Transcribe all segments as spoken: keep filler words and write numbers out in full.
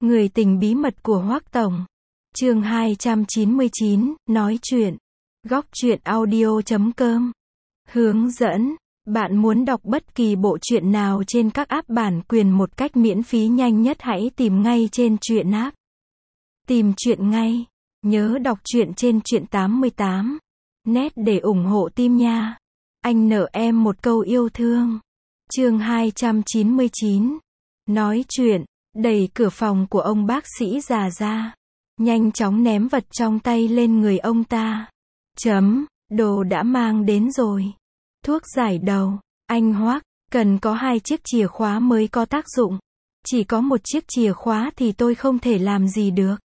Người tình bí mật của Hoắc Tổng. Chương hai trăm chín mươi chín, nói chuyện. Góc truyện audio chấm com. Hướng dẫn. Bạn muốn đọc bất kỳ bộ truyện nào trên các app bản quyền một cách miễn phí nhanh nhất, hãy tìm ngay trên truyện app. Tìm truyện ngay. Nhớ đọc truyện trên truyện tám mươi tám net để ủng hộ team nha. Anh nợ em một câu yêu thương. Chương hai trăm chín mươi chín. Nói chuyện. Đẩy cửa phòng của ông bác sĩ già ra. Nhanh chóng ném vật trong tay lên người ông ta. Chấm, đồ đã mang đến rồi. Thuốc giải đầu. Anh Hoắc, cần có hai chiếc chìa khóa mới có tác dụng. Chỉ có một chiếc chìa khóa thì tôi không thể làm gì được.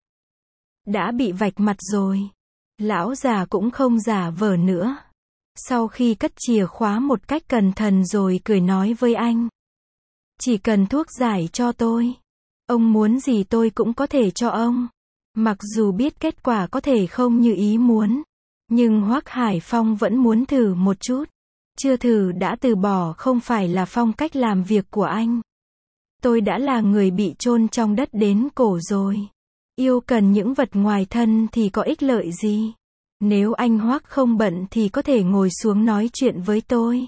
Đã bị vạch mặt rồi. Lão già cũng không giả vờ nữa. Sau khi cất chìa khóa một cách cẩn thận rồi cười nói với anh. Chỉ cần thuốc giải cho tôi. Ông muốn gì tôi cũng có thể cho ông. Mặc dù biết kết quả có thể không như ý muốn. Nhưng Hoắc Hải Phong vẫn muốn thử một chút. Chưa thử đã từ bỏ không phải là phong cách làm việc của anh. Tôi đã là người bị chôn trong đất đến cổ rồi. Yêu cần những vật ngoài thân thì có ích lợi gì? Nếu anh Hoắc không bận thì có thể ngồi xuống nói chuyện với tôi.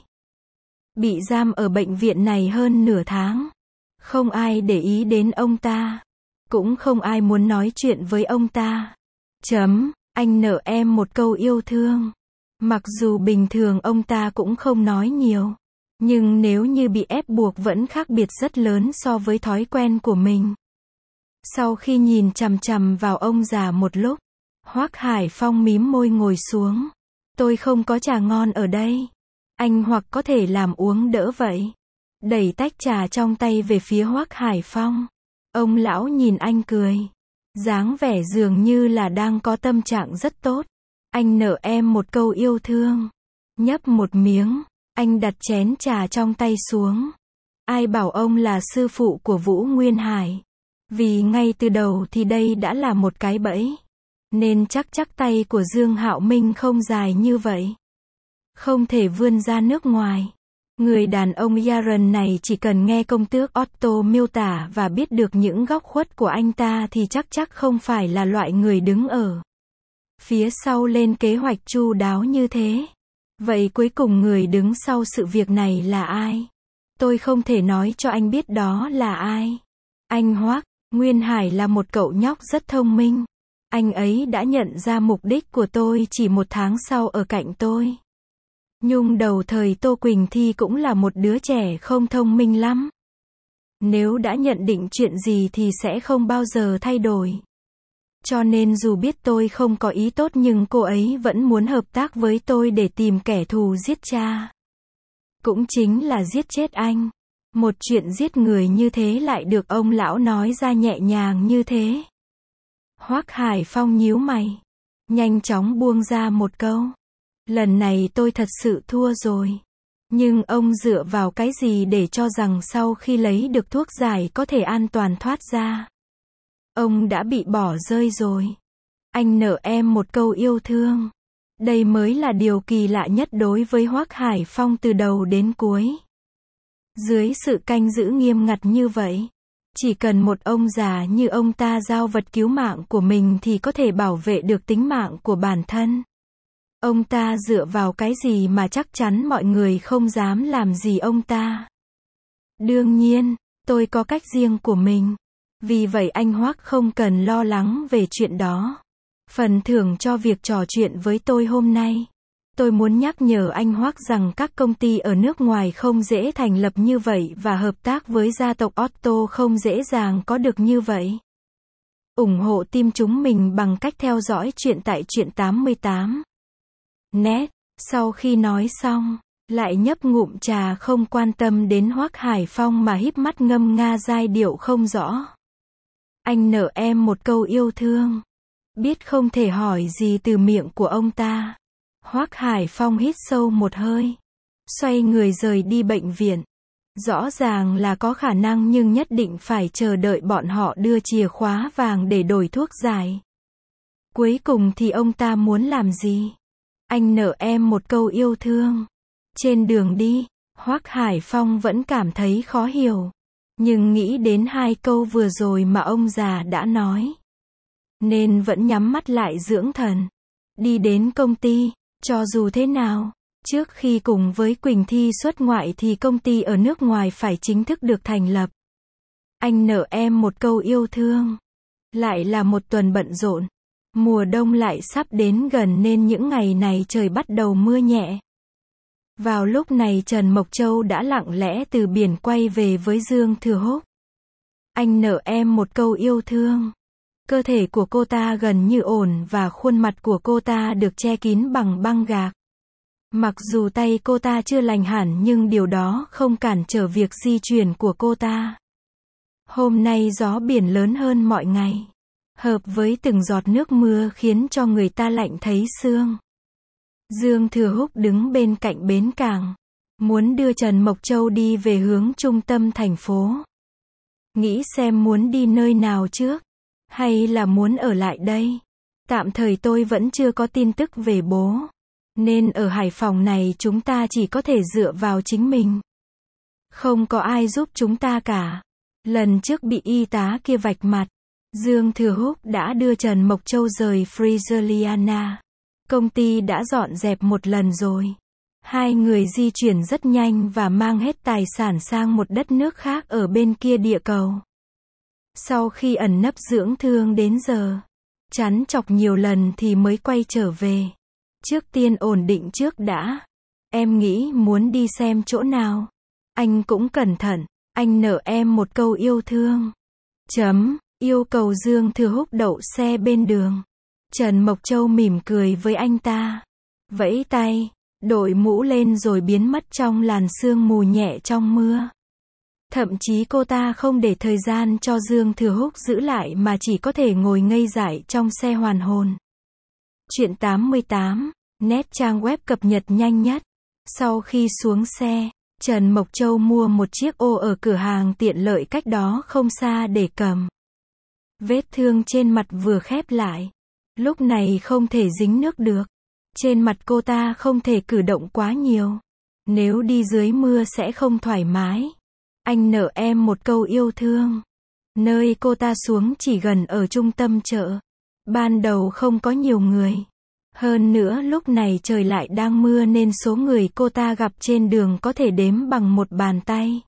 Bị giam ở bệnh viện này hơn nửa tháng. Không ai để ý đến ông ta. Cũng không ai muốn nói chuyện với ông ta. Chấm, anh nợ em một câu yêu thương. Mặc dù bình thường ông ta cũng không nói nhiều. Nhưng nếu như bị ép buộc vẫn khác biệt rất lớn so với thói quen của mình. Sau khi nhìn chằm chằm vào ông già một lúc, Hoắc Hải Phong mím môi ngồi xuống. Tôi không có trà ngon ở đây. Anh hoặc có thể làm uống đỡ vậy. Đẩy tách trà trong tay về phía Hoắc Hải Phong. Ông lão nhìn anh cười. Dáng vẻ dường như là đang có tâm trạng rất tốt. Anh nợ em một câu yêu thương. Nhấp một miếng, anh đặt chén trà trong tay xuống. Ai bảo ông là sư phụ của Vũ Nguyên Hải. Vì ngay từ đầu thì đây đã là một cái bẫy. Nên chắc chắc tay của Dương Hạo Minh không dài như vậy. Không thể vươn ra nước ngoài. Người đàn ông Yaron này chỉ cần nghe công tước Otto miêu tả và biết được những góc khuất của anh ta thì chắc chắc không phải là loại người đứng ở phía sau lên kế hoạch chu đáo như thế. Vậy cuối cùng người đứng sau sự việc này là ai? Tôi không thể nói cho anh biết đó là ai. Anh Hoắc Nguyên Hải là một cậu nhóc rất thông minh. Anh ấy đã nhận ra mục đích của tôi chỉ một tháng sau ở cạnh tôi. Nhung đầu thời Tô Quỳnh Thi cũng là một đứa trẻ không thông minh lắm. Nếu đã nhận định chuyện gì thì sẽ không bao giờ thay đổi. Cho nên dù biết tôi không có ý tốt nhưng cô ấy vẫn muốn hợp tác với tôi để tìm kẻ thù giết cha. Cũng chính là giết chết anh. Một chuyện giết người như thế lại được ông lão nói ra nhẹ nhàng như thế. Hoắc Hải Phong nhíu mày. Nhanh chóng buông ra một câu. Lần này tôi thật sự thua rồi. Nhưng ông dựa vào cái gì để cho rằng sau khi lấy được thuốc giải có thể an toàn thoát ra? Ông đã bị bỏ rơi rồi. Anh nợ em một câu yêu thương. Đây mới là điều kỳ lạ nhất đối với Hoắc Hải Phong từ đầu đến cuối. Dưới sự canh giữ nghiêm ngặt như vậy, chỉ cần một ông già như ông ta giao vật cứu mạng của mình thì có thể bảo vệ được tính mạng của bản thân. Ông ta dựa vào cái gì mà chắc chắn mọi người không dám làm gì ông ta? Đương nhiên, tôi có cách riêng của mình. Vì vậy anh Hoắc không cần lo lắng về chuyện đó. Phần thưởng cho việc trò chuyện với tôi hôm nay. Tôi muốn nhắc nhở anh Hoắc rằng các công ty ở nước ngoài không dễ thành lập như vậy và hợp tác với gia tộc Otto không dễ dàng có được như vậy. ủng hộ team chúng mình bằng cách theo dõi chuyện tại truyện tám mươi tám net. Sau khi nói xong, lại nhấp ngụm trà không quan tâm đến Hoắc Hải Phong mà híp mắt ngâm nga giai điệu không rõ. Anh nợ em một câu yêu thương. Biết không thể hỏi gì từ miệng của ông ta. Hoắc Hải Phong hít sâu một hơi. Xoay người rời đi bệnh viện. Rõ ràng là có khả năng nhưng nhất định phải chờ đợi bọn họ đưa chìa khóa vàng để đổi thuốc giải. Cuối cùng thì ông ta muốn làm gì? Anh nợ em một câu yêu thương. Trên đường đi, Hoắc Hải Phong vẫn cảm thấy khó hiểu. Nhưng nghĩ đến hai câu vừa rồi mà ông già đã nói, nên vẫn nhắm mắt lại dưỡng thần. Đi đến công ty, cho dù thế nào, trước khi cùng với Quỳnh Thi xuất ngoại thì công ty ở nước ngoài phải chính thức được thành lập. Anh nợ em một câu yêu thương. Lại là một tuần bận rộn. Mùa đông lại sắp đến gần nên những ngày này trời bắt đầu mưa nhẹ. Vào lúc này Trần Mộc Châu đã lặng lẽ từ biển quay về với Dương Thừa Húc. Anh nợ em một câu yêu thương. Cơ thể của cô ta gần như ổn và khuôn mặt của cô ta được che kín bằng băng gạc. Mặc dù tay cô ta chưa lành hẳn nhưng điều đó không cản trở việc di chuyển của cô ta. Hôm nay gió biển lớn hơn mọi ngày. Hợp với từng giọt nước mưa khiến cho người ta lạnh thấy xương. Dương Thừa Húc đứng bên cạnh bến cảng. Muốn đưa Trần Mộc Châu đi về hướng trung tâm thành phố. Nghĩ xem muốn đi nơi nào trước. Hay là muốn ở lại đây. Tạm thời tôi vẫn chưa có tin tức về bố. Nên ở Hải Phòng này chúng ta chỉ có thể dựa vào chính mình. Không có ai giúp chúng ta cả. Lần trước bị y tá kia vạch mặt, Dương Thừa Húc đã đưa Trần Mộc Châu rời Frigiliana. Công ty đã dọn dẹp một lần rồi. Hai người di chuyển rất nhanh và mang hết tài sản sang một đất nước khác ở bên kia địa cầu. Sau khi ẩn nấp dưỡng thương đến giờ, chắn chọc nhiều lần thì mới quay trở về. Trước tiên ổn định trước đã. Em nghĩ muốn đi xem chỗ nào. Anh cũng cẩn thận. Anh nợ em một câu yêu thương. Chấm, yêu cầu Dương Thừa Húc đậu xe bên đường. Trần Mộc Châu mỉm cười với anh ta. Vẫy tay, đội mũ lên rồi biến mất trong làn sương mù nhẹ trong mưa. Thậm chí cô ta không để thời gian cho Dương Thừa Húc giữ lại mà chỉ có thể ngồi ngây dại trong xe hoàn hồn. Chuyện tám mươi tám, nét trang web cập nhật nhanh nhất. Sau khi xuống xe, Trần Mộc Châu mua một chiếc ô ở cửa hàng tiện lợi cách đó không xa để cầm. Vết thương trên mặt vừa khép lại. Lúc này không thể dính nước được. Trên mặt cô ta không thể cử động quá nhiều. Nếu đi dưới mưa sẽ không thoải mái. Anh nợ em một câu yêu thương. Nơi cô ta xuống chỉ gần ở trung tâm chợ. Ban đầu không có nhiều người. Hơn nữa lúc này trời lại đang mưa nên số người cô ta gặp trên đường có thể đếm bằng một bàn tay.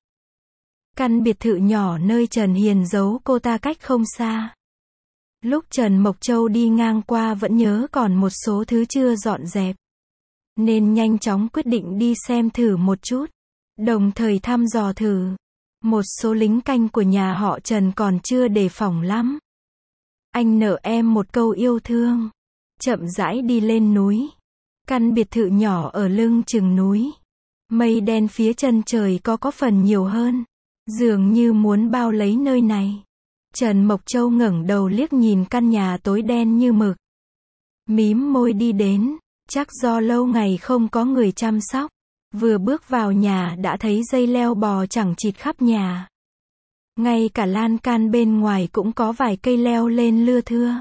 Căn biệt thự nhỏ nơi Trần Hiền giấu cô ta cách không xa. Lúc Trần Mộc Châu đi ngang qua vẫn nhớ còn một số thứ chưa dọn dẹp. Nên nhanh chóng quyết định đi xem thử một chút. Đồng thời thăm dò thử. Một số lính canh của nhà họ Trần còn chưa đề phòng lắm. Anh nợ em một câu yêu thương. Chậm rãi đi lên núi. Căn biệt thự nhỏ ở lưng chừng núi. Mây đen phía chân trời có có phần nhiều hơn. Dường như muốn bao lấy nơi này. Trần Mộc Châu ngẩng đầu liếc nhìn căn nhà tối đen như mực. Mím môi đi đến. Chắc do lâu ngày không có người chăm sóc. Vừa bước vào nhà đã thấy dây leo bò chẳng chịt khắp nhà. Ngay cả lan can bên ngoài cũng có vài cây leo lên lưa thưa.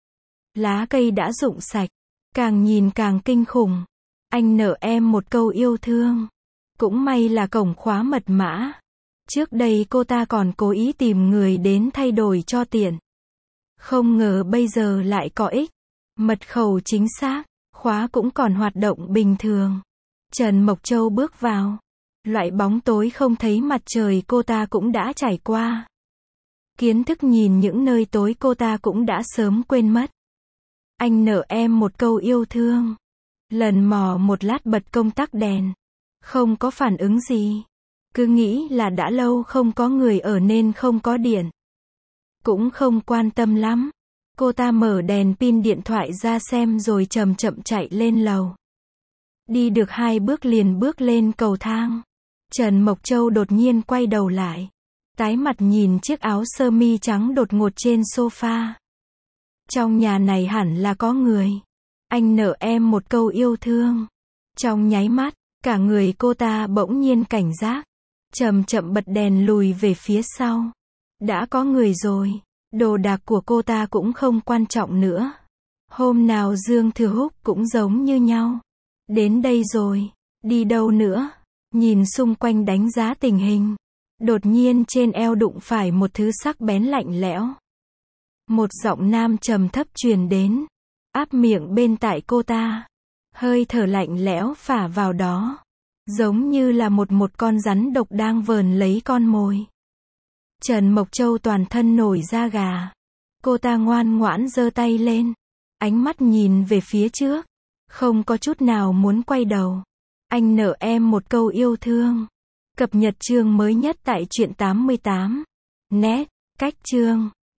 Lá cây đã rụng sạch. Càng nhìn càng kinh khủng. Anh nợ em một câu yêu thương. Cũng may là cổng khóa mật mã. Trước đây cô ta còn cố ý tìm người đến thay đổi cho tiện. Không ngờ bây giờ lại có ích. Mật khẩu chính xác. Khóa cũng còn hoạt động bình thường. Trần Mộc Châu bước vào. Loại bóng tối không thấy mặt trời cô ta cũng đã trải qua. Kiến thức nhìn những nơi tối cô ta cũng đã sớm quên mất. Anh nợ em một câu yêu thương. Lần mò một lát bật công tắc đèn. Không có phản ứng gì. Cứ nghĩ là đã lâu không có người ở nên không có điện. Cũng không quan tâm lắm. Cô ta mở đèn pin điện thoại ra xem rồi chậm chậm chạy lên lầu. Đi được hai bước liền bước lên cầu thang. Trần Mộc Châu đột nhiên quay đầu lại. Tái mặt nhìn chiếc áo sơ mi trắng đột ngột trên sofa. Trong nhà này hẳn là có người. Anh nợ em một câu yêu thương. Trong nháy mắt, cả người cô ta bỗng nhiên cảnh giác. Chậm chậm bật đèn lùi về phía sau. Đã có người rồi. Đồ đạc của cô ta cũng không quan trọng nữa. Hôm nào Dương Thừa Húc cũng giống như nhau. Đến đây rồi. Đi đâu nữa? Nhìn xung quanh đánh giá tình hình. Đột nhiên trên eo đụng phải một thứ sắc bén lạnh lẽo. Một giọng nam trầm thấp truyền đến, áp miệng bên tai cô ta. Hơi thở lạnh lẽo phả vào đó, giống như là một một con rắn độc đang vờn lấy con mồi. Trần Mộc Châu toàn thân nổi da gà. Cô ta ngoan ngoãn giơ tay lên, ánh mắt nhìn về phía trước, không có chút nào muốn quay đầu. Anh nợ em một câu yêu thương. Cập nhật chương mới nhất tại truyện tám mươi tám net, cách chương